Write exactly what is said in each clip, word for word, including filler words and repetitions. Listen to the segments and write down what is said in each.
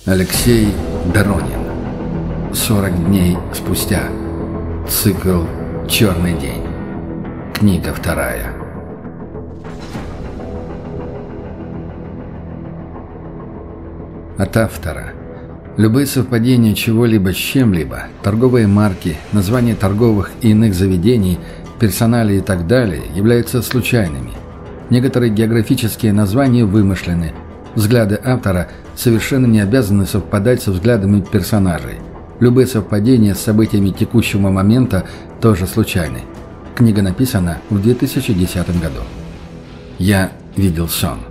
Алексей Доронин. сорок дней спустя. Цикл «Черный день». Книга вторая. От автора. Любые совпадения чего-либо с чем-либо, торговые марки, названия торговых и иных заведений, персонали и так далее, являются случайными. Некоторые географические названия вымышлены. Взгляды автора совершенно не обязаны совпадать со взглядами персонажей. Любые совпадения с событиями текущего момента тоже случайны. Книга написана в две тысячи десятом году. Я видел сон.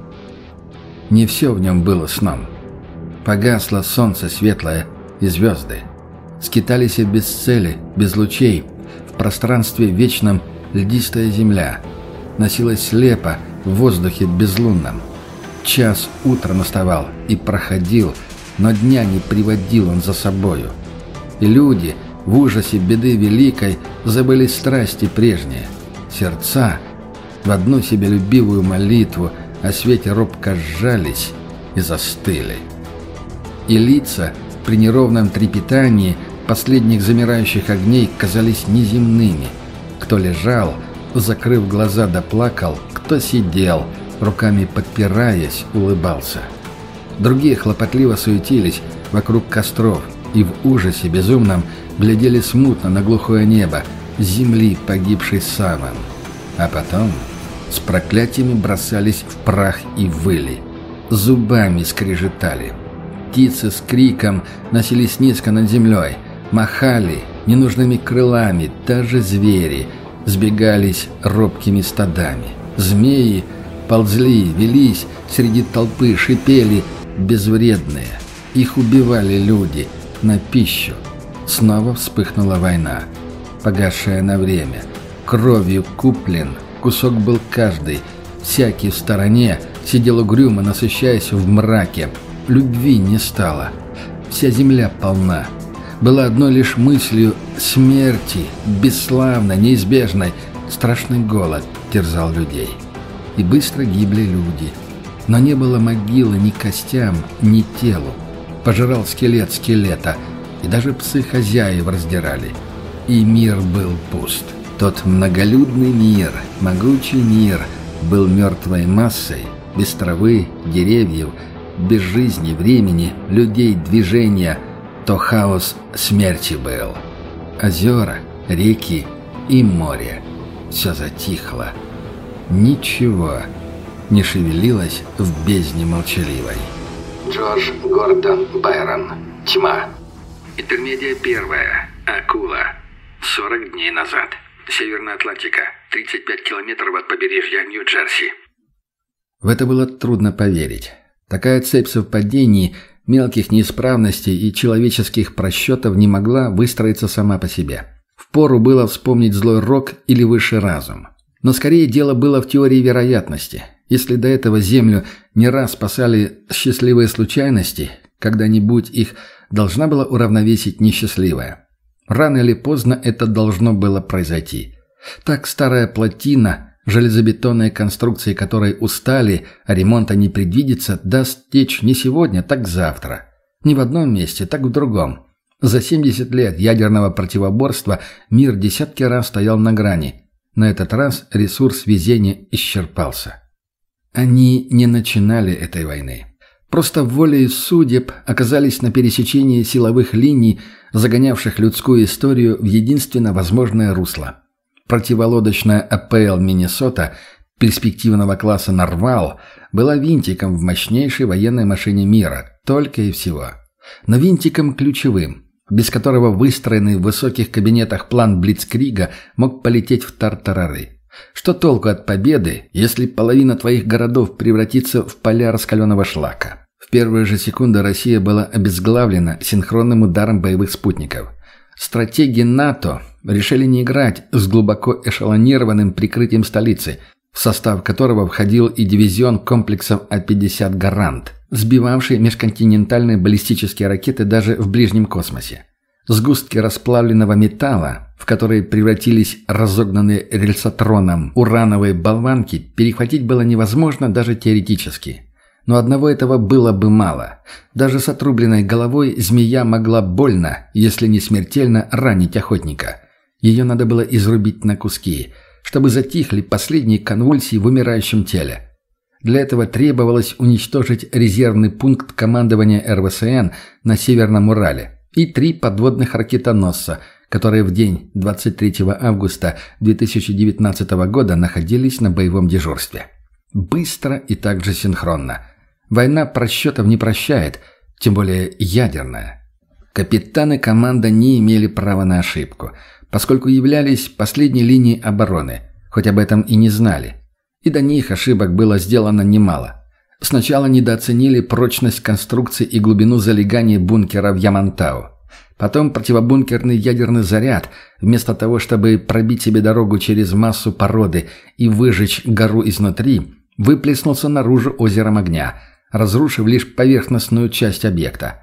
Не все в нем было сном. Погасло солнце светлое и звезды. Скитались без цели, без лучей. В пространстве вечном льдистая земля. Носилась слепо в воздухе безлунном. Час утра наставал и проходил, но дня не приводил он за собою. И люди в ужасе беды великой забыли страсти прежние. Сердца в одну себе любивую молитву о свете робко сжались и застыли. И лица при неровном трепетании последних замирающих огней казались неземными. Кто лежал, закрыв глаза, доплакал, кто сидел, руками подпираясь, улыбался. Другие хлопотливо суетились вокруг костров и в ужасе безумном глядели смутно на глухое небо, с земли погибшей самым. А потом с проклятиями бросались в прах и выли, зубами скрежетали. Птицы с криком носились низко над землей, махали ненужными крылами, даже звери сбегались робкими стадами. Змеи ползли, велись среди толпы, шипели безвредные. Их убивали люди на пищу. Снова вспыхнула война, погасшая на время. Кровью куплен, кусок был каждый. Всякий в стороне сидел угрюмо, насыщаясь в мраке. Любви не стало. Вся земля полна. Была одной лишь мыслью смерти, бесславной, неизбежной. Страшный голод терзал людей. И быстро гибли люди. Но не было могилы ни костям, ни телу. Пожирал скелет скелета, и даже псы хозяев раздирали. И мир был пуст. Тот многолюдный мир, могучий мир, был мертвой массой, без травы, деревьев, без жизни, времени, людей, движения. То хаос смерти был. Озера, реки и море. Все затихло. Ничего не шевелилось в бездне молчаливой. Джордж Гордон Байрон. Тьма. Интермедия первая. Акула. сорок дней назад. Северная Атлантика. тридцать пять километров от побережья Нью-Джерси. В это было трудно поверить. Такая цепь совпадений, мелких неисправностей и человеческих просчетов не могла выстроиться сама по себе. Впору было вспомнить злой рок или высший разум. Но скорее дело было в теории вероятности. Если до этого Землю не раз спасали счастливые случайности, когда-нибудь их должна была уравновесить несчастливая. Рано или поздно это должно было произойти. Так старая плотина, железобетонные конструкции которой устали, а ремонта не предвидится, даст течь не сегодня, так завтра. Не в одном месте, так в другом. За семьдесят лет ядерного противоборства мир десятки раз стоял на грани. На этот раз ресурс везения исчерпался. Они не начинали этой войны. Просто волей судеб оказались на пересечении силовых линий, загонявших людскую историю в единственно возможное русло. Противолодочная АПЛ «Миннесота» перспективного класса «Нарвал» была винтиком в мощнейшей военной машине мира, только и всего. Но винтиком ключевым, без которого выстроенный в высоких кабинетах план Блицкрига мог полететь в тартарары. Что толку от победы, если половина твоих городов превратится в поля раскаленного шлака? В первые же секунды Россия была обезглавлена синхронным ударом боевых спутников. Стратеги НАТО решили не играть с глубоко эшелонированным прикрытием столицы, в состав которого входил и дивизион комплексов А пятьдесят «Гарант», сбивавший межконтинентальные баллистические ракеты даже в ближнем космосе. Сгустки расплавленного металла, в которые превратились разогнанные рельсотроном урановые болванки, перехватить было невозможно даже теоретически. Но одного этого было бы мало. Даже с отрубленной головой змея могла больно, если не смертельно, ранить охотника. Ее надо было изрубить на куски, чтобы затихли последние конвульсии в умирающем теле. Для этого требовалось уничтожить резервный пункт командования эр вэ эс эн на Северном Урале и три подводных ракетоносца, которые в день двадцать третьего августа две тысячи девятнадцатого года находились на боевом дежурстве. Быстро и также синхронно. Война просчетов не прощает, тем более ядерная. Капитан и команда не имели права на ошибку, поскольку являлись последней линией обороны, хоть об этом и не знали. И до них ошибок было сделано немало. Сначала недооценили прочность конструкции и глубину залегания бункера в Ямантау. Потом противобункерный ядерный заряд, вместо того, чтобы пробить себе дорогу через массу породы и выжечь гору изнутри, выплеснулся наружу озером огня, разрушив лишь поверхностную часть объекта.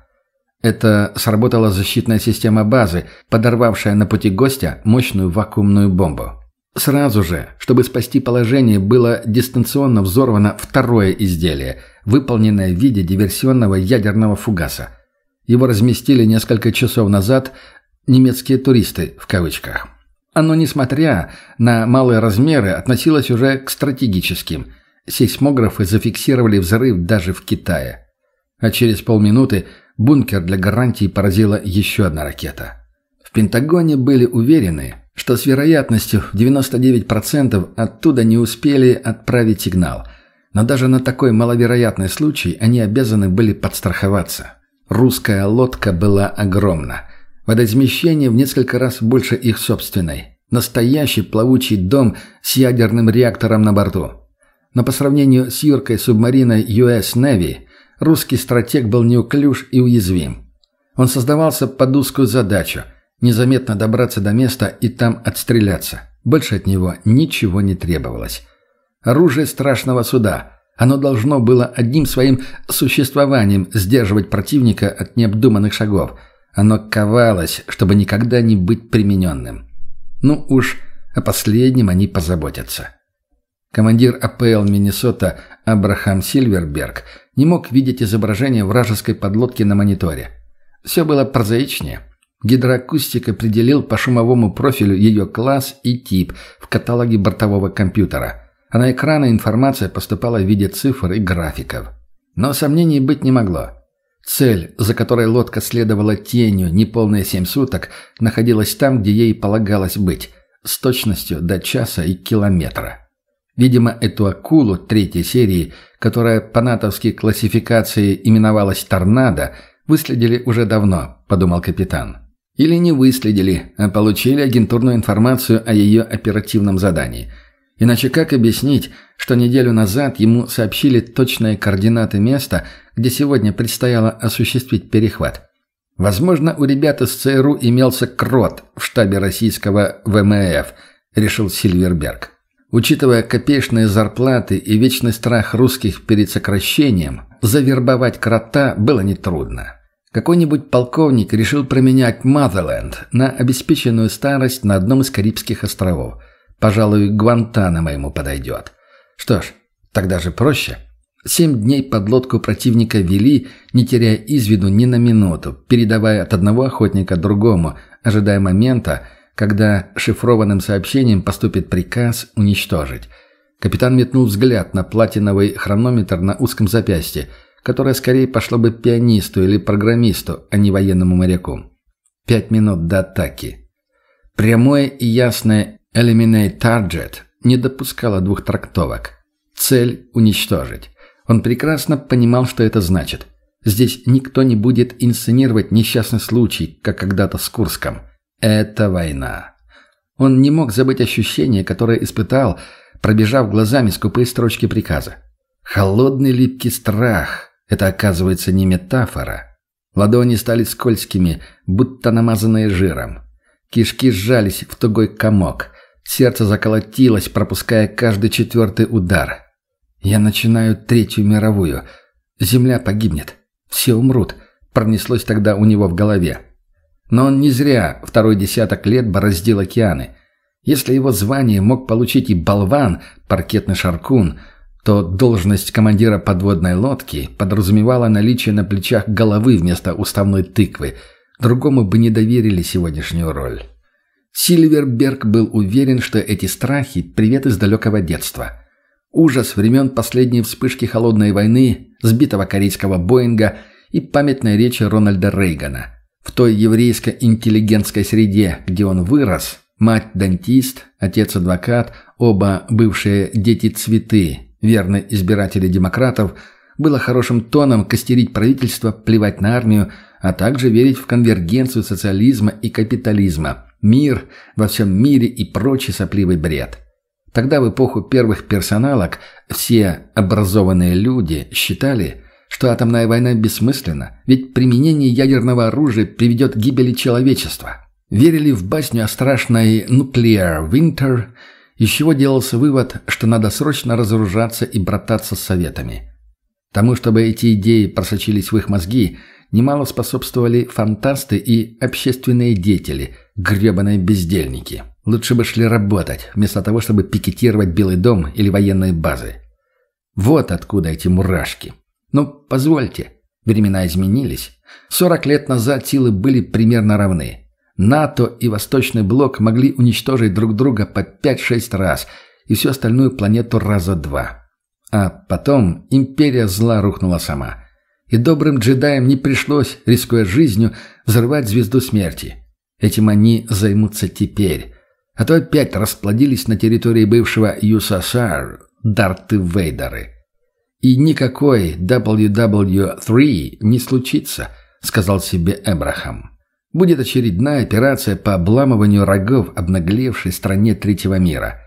Это сработала защитная система базы, подорвавшая на пути гостя мощную вакуумную бомбу. Сразу же, чтобы спасти положение, было дистанционно взорвано второе изделие, выполненное в виде диверсионного ядерного фугаса. Его разместили несколько часов назад «немецкие туристы» в кавычках. Оно, несмотря на малые размеры, относилось уже к стратегическим. Сейсмографы зафиксировали взрыв даже в Китае. А через полминуты бункер для гарантии поразила еще одна ракета. В Пентагоне были уверены, что с вероятностью в девяносто девять процентов оттуда не успели отправить сигнал. Но даже на такой маловероятный случай они обязаны были подстраховаться. Русская лодка была огромна. Водоизмещение в несколько раз больше их собственной. Настоящий плавучий дом с ядерным реактором на борту. Но по сравнению с юркой субмариной ю эс Navy, русский стратег был неуклюж и уязвим. Он создавался под узкую задачу – незаметно добраться до места и там отстреляться. Больше от него ничего не требовалось. Оружие страшного суда. Оно должно было одним своим существованием сдерживать противника от необдуманных шагов. Оно ковалось, чтобы никогда не быть примененным. Ну уж о последнем они позаботятся. Командир а пэ эл «Миннесота» Абрахам Сильверберг не мог видеть изображение вражеской подлодки на мониторе. Все было прозаичнее. Гидроакустик определил по шумовому профилю ее класс и тип в каталоге бортового компьютера, а на экраны информация поступала в виде цифр и графиков. Но сомнений быть не могло. Цель, за которой лодка следовала тенью неполные семь суток, находилась там, где ей полагалось быть, с точностью до часа и километра. Видимо, эту акулу третьей серии, которая по натовской классификации именовалась «Торнадо», выследили уже давно, подумал капитан. Или не выследили, а получили агентурную информацию о ее оперативном задании. Иначе как объяснить, что неделю назад ему сообщили точные координаты места, где сегодня предстояло осуществить перехват? Возможно, у ребят из цэ эр у имелся крот в штабе российского вэ эм эф, решил Сильверберг. Учитывая копеечные зарплаты и вечный страх русских перед сокращением, завербовать крота было нетрудно. Какой-нибудь полковник решил променять Мазерленд на обеспеченную старость на одном из Карибских островов. Пожалуй, Гуантанамо ему подойдет. Что ж, тогда же проще. Семь дней подлодку противника вели, не теряя из виду ни на минуту, передавая от одного охотника другому, ожидая момента, когда шифрованным сообщением поступит приказ уничтожить. Капитан метнул взгляд на платиновый хронометр на узком запястье, которое скорее пошло бы пианисту или программисту, а не военному моряку. Пять минут до атаки. Прямое и ясное «Eliminate Target» не допускало двух трактовок. Цель – уничтожить. Он прекрасно понимал, что это значит. Здесь никто не будет инсценировать несчастный случай, как когда-то с Курском. Это война. Он не мог забыть ощущение, которое испытал, пробежав глазами скупые строчки приказа. Холодный липкий страх. Это, оказывается, не метафора. Ладони стали скользкими, будто намазанные жиром. Кишки сжались в тугой комок. Сердце заколотилось, пропуская каждый четвертый удар. «Я начинаю Третью мировую. Земля погибнет. Все умрут», — пронеслось тогда у него в голове. Но он не зря второй десяток лет бороздил океаны. Если его звание мог получить и болван, паркетный шаркун, то должность командира подводной лодки подразумевала наличие на плечах головы вместо уставной тыквы. Другому бы не доверили сегодняшнюю роль. Сильверберг был уверен, что эти страхи – привет из далекого детства. Ужас времен последней вспышки холодной войны, сбитого корейского Боинга и памятной речи Рональда Рейгана. В той еврейско-интеллигентской среде, где он вырос, мать – дантист, отец – адвокат, оба бывшие дети-цветы, верные избиратели демократов, было хорошим тоном костерить правительство, плевать на армию, а также верить в конвергенцию социализма и капитализма, мир во всем мире и прочий сопливый бред. Тогда, в эпоху первых персоналок, все образованные люди считали, что атомная война бессмысленна, ведь применение ядерного оружия приведет к гибели человечества. Верили в басню о страшной «nuclear winter», из чего делался вывод, что надо срочно разоружаться и брататься с советами. Тому, чтобы эти идеи просочились в их мозги, немало способствовали фантасты и общественные деятели, гребаные бездельники. Лучше бы шли работать, вместо того, чтобы пикетировать Белый дом или военные базы. Вот откуда эти мурашки. Но позвольте, времена изменились. сорок лет назад силы были примерно равны. НАТО и Восточный блок могли уничтожить друг друга по пять-шесть раз, и всю остальную планету раза два. А потом империя зла рухнула сама. И добрым джедаям не пришлось, рискуя жизнью, взрывать звезду смерти. Этим они займутся теперь. А то опять расплодились на территории бывшего ю эс эс ар Дарты Вейдеры. И никакой дабл ю дабл ю три не случится, сказал себе Эбрахам. Будет очередная операция по обламыванию рогов обнаглевшей стране третьего мира.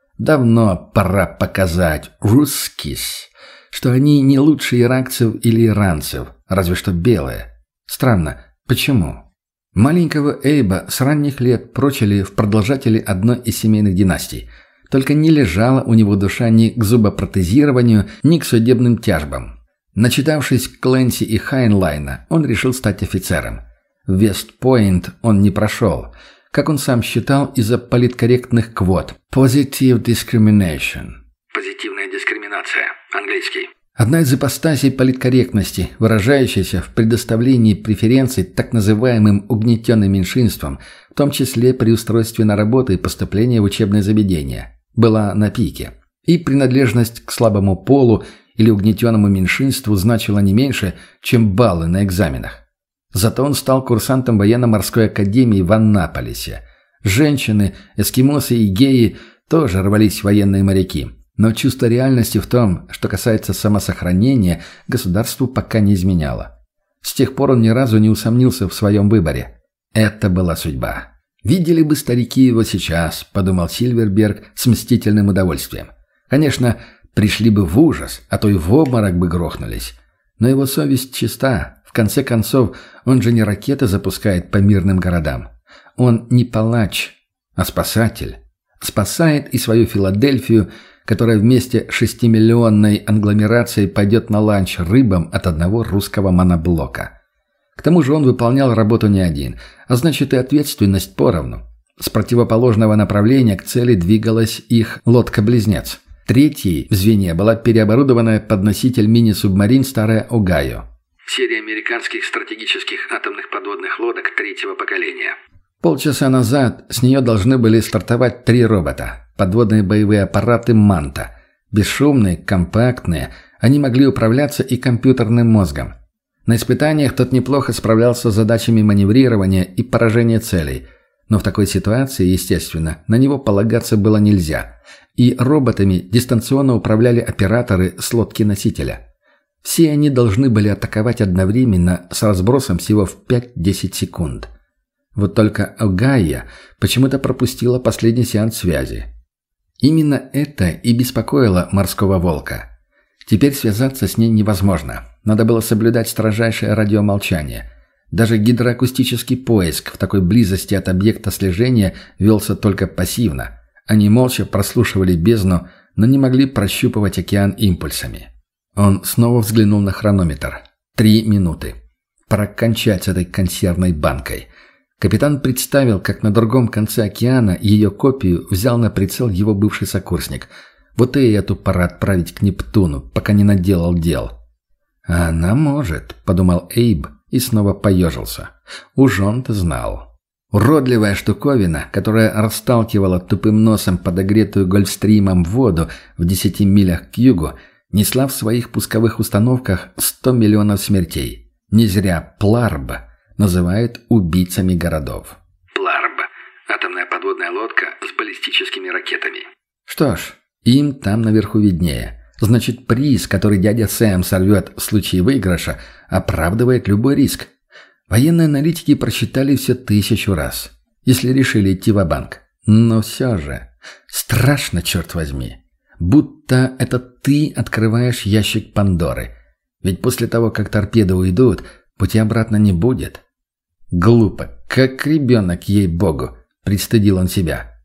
Давно пора показать русскис, что они не лучше иракцев или иранцев, разве что белые. Странно, почему? Маленького Эйба с ранних лет прочили в продолжатели одной из семейных династий. Только не лежала у него душа ни к зубопротезированию, ни к судебным тяжбам. Начитавшись Кленси и Хайнлайна, он решил стать офицером. В Вест-Пойнт он не прошел, как он сам считал, из-за политкорректных квот. Positive discrimination. Позитивная дискриминация. Английский. Одна из ипостасей политкорректности, выражающаяся в предоставлении преференций так называемым угнетенным меньшинствам, в том числе при устройстве на работу и поступлении в учебные заведения, была на пике. И принадлежность к слабому полу или угнетенному меньшинству значила не меньше, чем баллы на экзаменах. Зато он стал курсантом военно-морской академии в Аннаполисе. Женщины, эскимосы и геи тоже рвались в военные моряки. Но чувство реальности в том, что касается самосохранения, государству пока не изменяло. С тех пор он ни разу не усомнился в своем выборе. Это была судьба. «Видели бы старики его сейчас», — подумал Сильверберг с мстительным удовольствием. Конечно, пришли бы в ужас, а то и в обморок бы грохнулись. Но его совесть чиста. В конце концов, он же не ракеты запускает по мирным городам. Он не палач, а спасатель. Спасает и свою Филадельфию, которая вместе с шестимиллионной англомерацией пойдет на ланч рыбам от одного русского моноблока. К тому же он выполнял работу не один, а значит и ответственность поровну. С противоположного направления к цели двигалась их лодка-близнец. Третьей в звене была переоборудованная под носитель мини-субмарин «Старая Огайо». Серия американских стратегических атомных подводных лодок третьего поколения. Полчаса назад с нее должны были стартовать три робота. Подводные боевые аппараты «Манта». Бесшумные, компактные, они могли управляться и компьютерным мозгом. На испытаниях тот неплохо справлялся с задачами маневрирования и поражения целей. Но в такой ситуации, естественно, на него полагаться было нельзя. И роботами дистанционно управляли операторы с лодки-носителя. Все они должны были атаковать одновременно с разбросом всего в пять-десять секунд. Вот только Огайо почему-то пропустила последний сеанс связи. Именно это и беспокоило морского волка. Теперь связаться с ней невозможно. Надо было соблюдать строжайшее радиомолчание. Даже гидроакустический поиск в такой близости от объекта слежения велся только пассивно. Они молча прослушивали бездну, но не могли прощупывать океан импульсами. Он снова взглянул на хронометр. Три минуты. Пора кончать с этой консервной банкой. Капитан представил, как на другом конце океана ее копию взял на прицел его бывший сокурсник. Вот и эту пора отправить к Нептуну, пока не наделал дел. «А она может», — подумал Эйб и снова поежился. Уж он-то знал. Уродливая штуковина, которая расталкивала тупым носом подогретую гольфстримом воду в десяти милях к югу, несла в своих пусковых установках сто миллионов смертей. Не зря Пларб называют убийцами городов. Пларб. Атомная подводная лодка с баллистическими ракетами. Что ж, им там наверху виднее. Значит, приз, который дядя Сэм сорвет в случае выигрыша, оправдывает любой риск. Военные аналитики просчитали все тысячу раз, если решили идти ва-банк. Но все же, страшно, черт возьми. Будто это ты открываешь ящик Пандоры. Ведь после того, как торпеды уйдут, пути обратно не будет. Глупо, как ребенок, ей-богу, пристыдил он себя.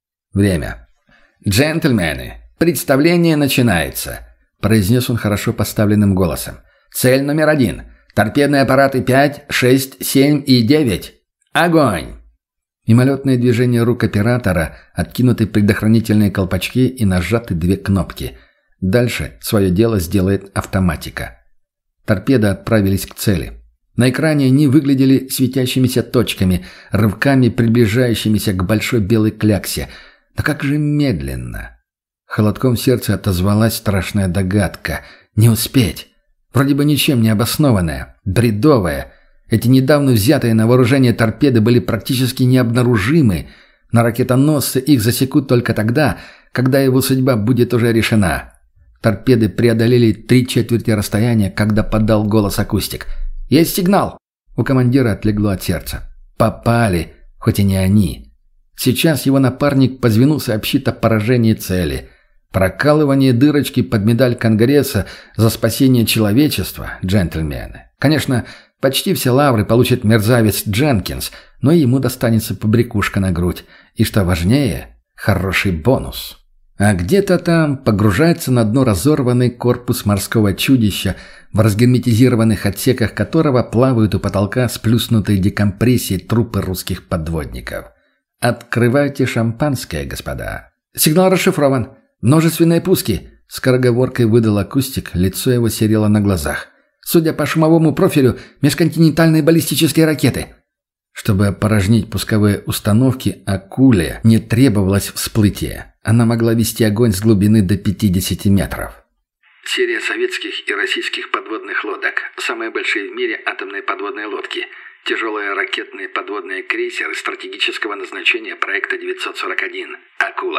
Время. «Джентльмены, представление начинается», — произнес он хорошо поставленным голосом. «Цель номер один. Торпедные аппараты пять, шесть, семь и девять. Огонь!» Мимолетное движение рук оператора, откинуты предохранительные колпачки и нажаты две кнопки. Дальше свое дело сделает автоматика. Торпеды отправились к цели. На экране они выглядели светящимися точками, рывками приближающимися к большой белой кляксе. Но как же медленно! Холодком в сердце отозвалась страшная догадка. Не успеть. Вроде бы ничем не обоснованная, бредовая. Эти недавно взятые на вооружение торпеды были практически необнаружимы. На ракетоносце их засекут только тогда, когда его судьба будет уже решена. Торпеды преодолели три четверти расстояния, когда подал голос акустик. «Есть сигнал!» У командира отлегло от сердца. Попали, хоть и не они. Сейчас его напарник по звену сообщит о поражении цели. Прокалывание дырочки под медаль Конгресса за спасение человечества, джентльмены. Конечно, почти все лавры получит мерзавец Дженкинс, но ему достанется побрякушка на грудь. И что важнее, хороший бонус. А где-то там погружается на дно разорванный корпус морского чудища, в разгерметизированных отсеках которого плавают у потолка сплюснутые декомпрессии трупы русских подводников. Открывайте шампанское, господа. Сигнал расшифрован. Множественные пуски. Скороговоркой выдал акустик, лицо его серело на глазах. Судя по шумовому профилю, межконтинентальные баллистические ракеты. Чтобы опорожнить пусковые установки, акуле не требовалось всплытие. Она могла вести огонь с глубины до пятидесяти метров. Серия советских и российских подводных лодок. Самые большие в мире атомные подводные лодки. Тяжелые ракетные подводные крейсеры стратегического назначения проекта девятьсот сорок один. «Акула».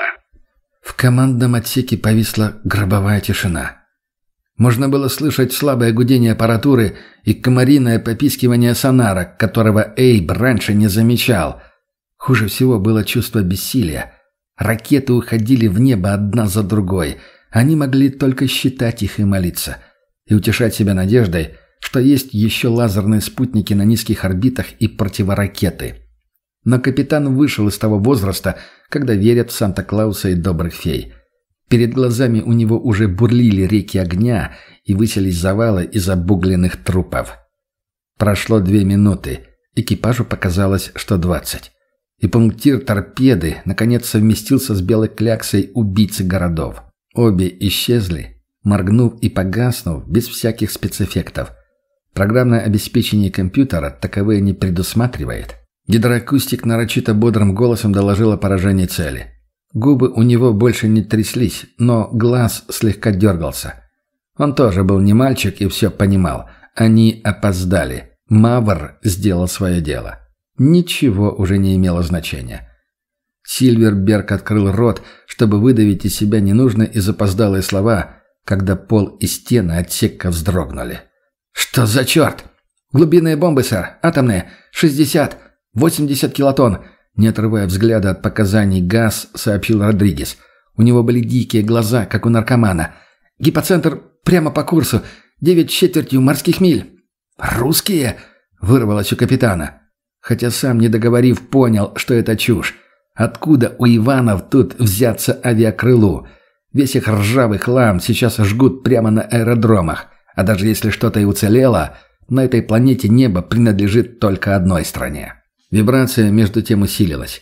В командном отсеке повисла гробовая тишина. Можно было слышать слабое гудение аппаратуры и комариное попискивание сонара, которого Эйб раньше не замечал. Хуже всего было чувство бессилия. Ракеты уходили в небо одна за другой. Они могли только считать их и молиться. И утешать себя надеждой, что есть еще лазерные спутники на низких орбитах и противоракеты. Но капитан вышел из того возраста, когда верят в Санта-Клауса и добрых фей. Перед глазами у него уже бурлили реки огня и высились завалы из обугленных трупов. Прошло две минуты. Экипажу показалось, что двадцать. И пунктир торпеды наконец совместился с белой кляксой убийцы городов. Обе исчезли, моргнув и погаснув без всяких спецэффектов. Программное обеспечение компьютера таковые не предусматривает. Гидроакустик нарочито бодрым голосом доложил о поражении цели. Губы у него больше не тряслись, но глаз слегка дергался. Он тоже был не мальчик и все понимал. Они опоздали. Мавр сделал свое дело. Ничего уже не имело значения. Сильверберг открыл рот, чтобы выдавить из себя ненужные и запоздалые слова, когда пол и стены отсека вздрогнули. «Что за черт? Глубинные бомбы, сэр. Атомные. шестьдесят, восемьдесят килотонн». Не отрывая взгляда от показаний ГАЗ, сообщил Родригес. У него были дикие глаза, как у наркомана. «Гипоцентр прямо по курсу. Девять с четвертью морских миль». «Русские?» — вырвалось у капитана. Хотя сам, не договорив, понял, что это чушь. Откуда у Иванов тут взяться авиакрылу? Весь их ржавый хлам сейчас жгут прямо на аэродромах. А даже если что-то и уцелело, на этой планете небо принадлежит только одной стране. Вибрация между тем усилилась.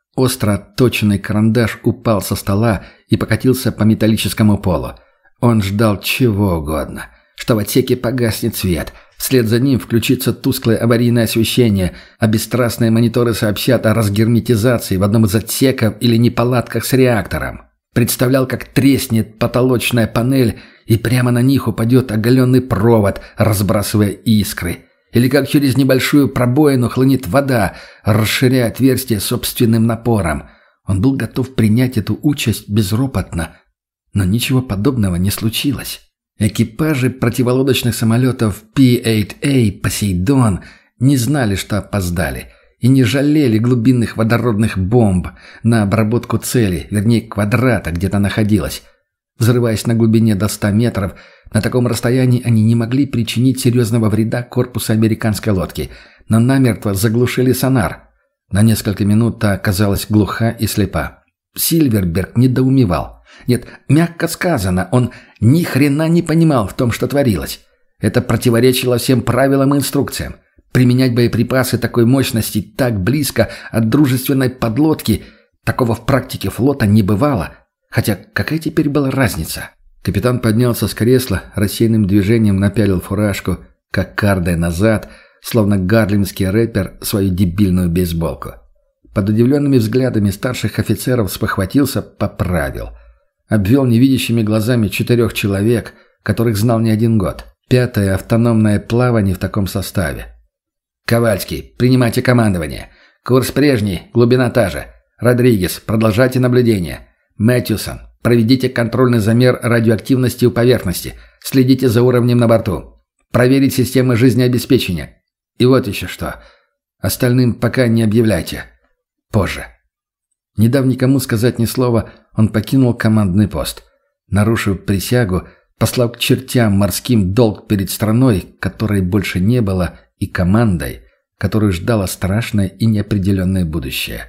Остро отточенный карандаш упал со стола и покатился по металлическому полу. Он ждал чего угодно. Что в отсеке погаснет свет, вслед за ним включится тусклое аварийное освещение, а бесстрастные мониторы сообщат о разгерметизации в одном из отсеков или неполадках с реактором. Представлял, как треснет потолочная панель, и прямо на них упадет оголенный провод, разбрасывая искры. Или как через небольшую пробоину хлынет вода, расширяя отверстие собственным напором. Он был готов принять эту участь безропотно, но ничего подобного не случилось. Экипажи противолодочных самолетов пи восемь эй «Посейдон» не знали, что опоздали, и не жалели глубинных водородных бомб на обработку цели, вернее квадрата, где-то находилась. Взрываясь на глубине до ста метров, на таком расстоянии они не могли причинить серьезного вреда корпусу американской лодки, но намертво заглушили сонар. На несколько минут та оказалась глуха и слепа. Сильверберг недоумевал. Нет, мягко сказано, он ни хрена не понимал в том, что творилось. Это противоречило всем правилам и инструкциям. Применять боеприпасы такой мощности так близко от дружественной подлодки, такого в практике флота не бывало. Хотя какая теперь была разница? Капитан поднялся с кресла, рассеянным движением напялил фуражку, как кардой назад, словно гарлемский рэпер, свою дебильную бейсболку. Под удивленными взглядами старших офицеров спохватился, поправил. Обвел невидящими глазами четырех человек, которых знал не один год. Пятое автономное плавание в таком составе. «Ковальский, принимайте командование. Курс прежний, глубина та же. Родригес, продолжайте наблюдение. Мэтьюсон, проведите контрольный замер радиоактивности у поверхности. Следите за уровнем на борту. Проверить системы жизнеобеспечения. И вот еще что. Остальным пока не объявляйте. Позже». Не дав никому сказать ни слова, он покинул командный пост. Нарушив присягу, послав к чертям морским долг перед страной, которой больше не было, и командой, которую ждало страшное и неопределенное будущее.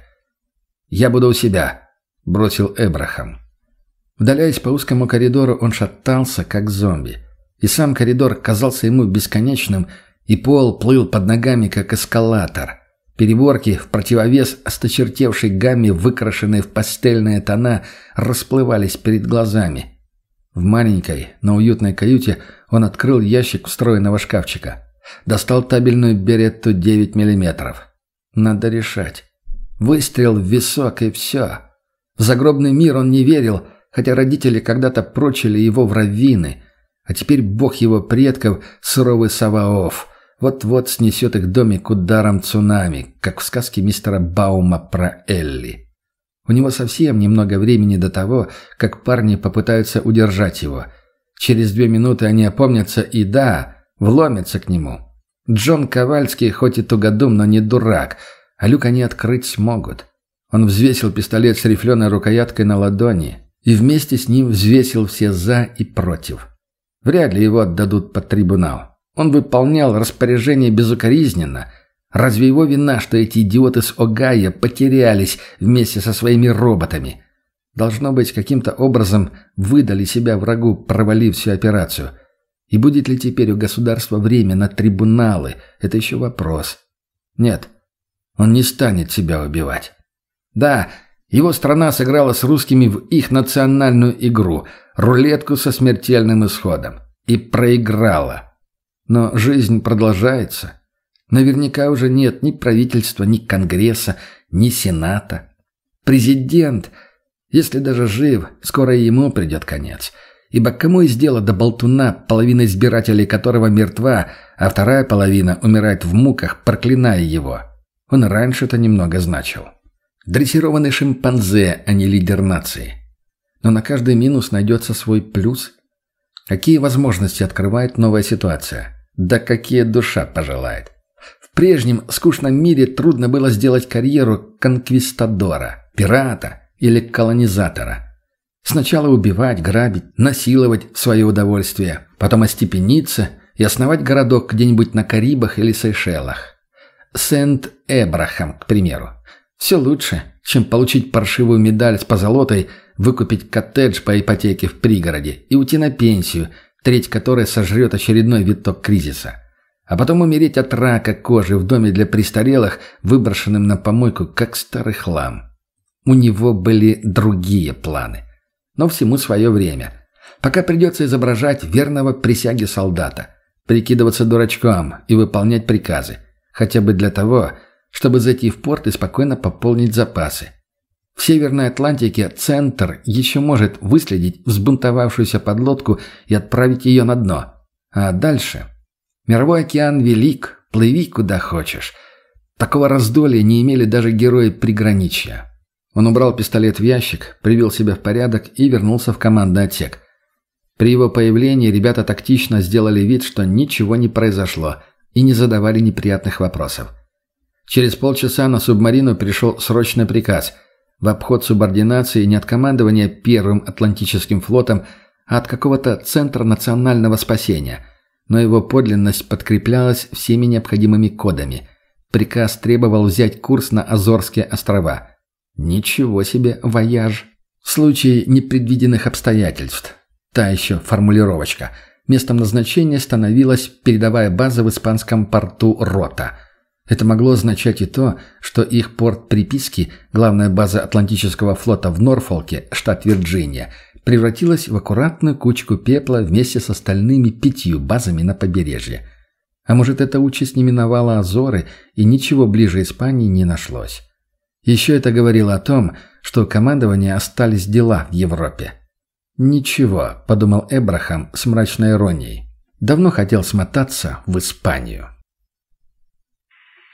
«Я буду у себя», — бросил Эбрахам. Вдаляясь по узкому коридору, он шатался, как зомби. И сам коридор казался ему бесконечным, и пол плыл под ногами, как эскалатор. Переборки в противовес осточертевшей гамме, выкрашенные в пастельные тона, расплывались перед глазами. В маленькой, но уютной каюте он открыл ящик встроенного шкафчика. Достал табельную беретту девять миллиметров. Надо решать. Выстрел в висок, и все. В загробный мир он не верил, хотя родители когда-то прочили его в раввины, а теперь бог его предков, суровый Саваоф, вот-вот снесет их домик ударом цунами, как в сказке мистера Баума про Элли. У него совсем немного времени до того, как парни попытаются удержать его. Через две минуты они опомнятся и, да, вломятся к нему. Джон Ковальский хоть и тугодум, но не дурак, а люк они открыть смогут. Он взвесил пистолет с рифленой рукояткой на ладони и вместе с ним взвесил все «за» и «против». Вряд ли его отдадут под трибунал. Он выполнял распоряжение безукоризненно. Разве его вина, что эти идиоты с Огайо потерялись вместе со своими роботами? Должно быть, каким-то образом выдали себя врагу, провалив всю операцию. И будет ли теперь у государства время на трибуналы? Это еще вопрос. Нет, он не станет себя убивать. Да, его страна сыграла с русскими в их национальную игру, рулетку со смертельным исходом. И проиграла. Но жизнь продолжается. Наверняка уже нет ни правительства, ни Конгресса, ни Сената. Президент, если даже жив, скоро и ему придет конец. Ибо кому из дела до болтуна, половина избирателей которого мертва, а вторая половина умирает в муках, проклиная его? Он раньше-то немного значил. Дрессированный шимпанзе, а не лидер нации. Но на каждый минус найдется свой плюс. Какие возможности открывает новая ситуация? Да какие душа пожелает. В прежнем скучном мире трудно было сделать карьеру конквистадора, пирата или колонизатора. Сначала убивать, грабить, насиловать в свое удовольствие, потом остепениться и основать городок где-нибудь на Карибах или Сейшелах. Сент-Эбрахам, к примеру. Все лучше, чем получить паршивую медаль с позолотой, выкупить коттедж по ипотеке в пригороде и уйти на пенсию, треть которой сожрет очередной виток кризиса. А потом умереть от рака кожи в доме для престарелых, выброшенным на помойку, как старый хлам. У него были другие планы. Но всему свое время. Пока придется изображать верного присяге солдата, прикидываться дурачком и выполнять приказы. Хотя бы для того, чтобы зайти в порт и спокойно пополнить запасы. В Северной Атлантике Центр еще может выследить взбунтовавшуюся подлодку и отправить ее на дно. А дальше? Мировой океан велик, плыви куда хочешь. Такого раздолья не имели даже герои приграничья. Он убрал пистолет в ящик, привел себя в порядок и вернулся в командный отсек. При его появлении ребята тактично сделали вид, что ничего не произошло, и не задавали неприятных вопросов. Через полчаса на субмарину пришел срочный приказ в обход субординации не от командования Первым Атлантическим флотом, а от какого-то Центра национального спасения, но его подлинность подкреплялась всеми необходимыми кодами. Приказ требовал взять курс на Азорские острова. Ничего себе вояж! В случае непредвиденных обстоятельств. Та еще формулировочка. Местом назначения становилась передовая база в испанском порту Рота. Это могло означать и то, что их порт приписки, главная база Атлантического флота в Норфолке, штат Вирджиния, превратилась в аккуратную кучку пепла вместе с остальными пятью базами на побережье. А может, эта участь не миновала Азоры, и ничего ближе Испании не нашлось. Еще это говорило о том, что у командования остались дела в Европе. «Ничего», — подумал Эбрахам с мрачной иронией. «Давно хотел смотаться в Испанию».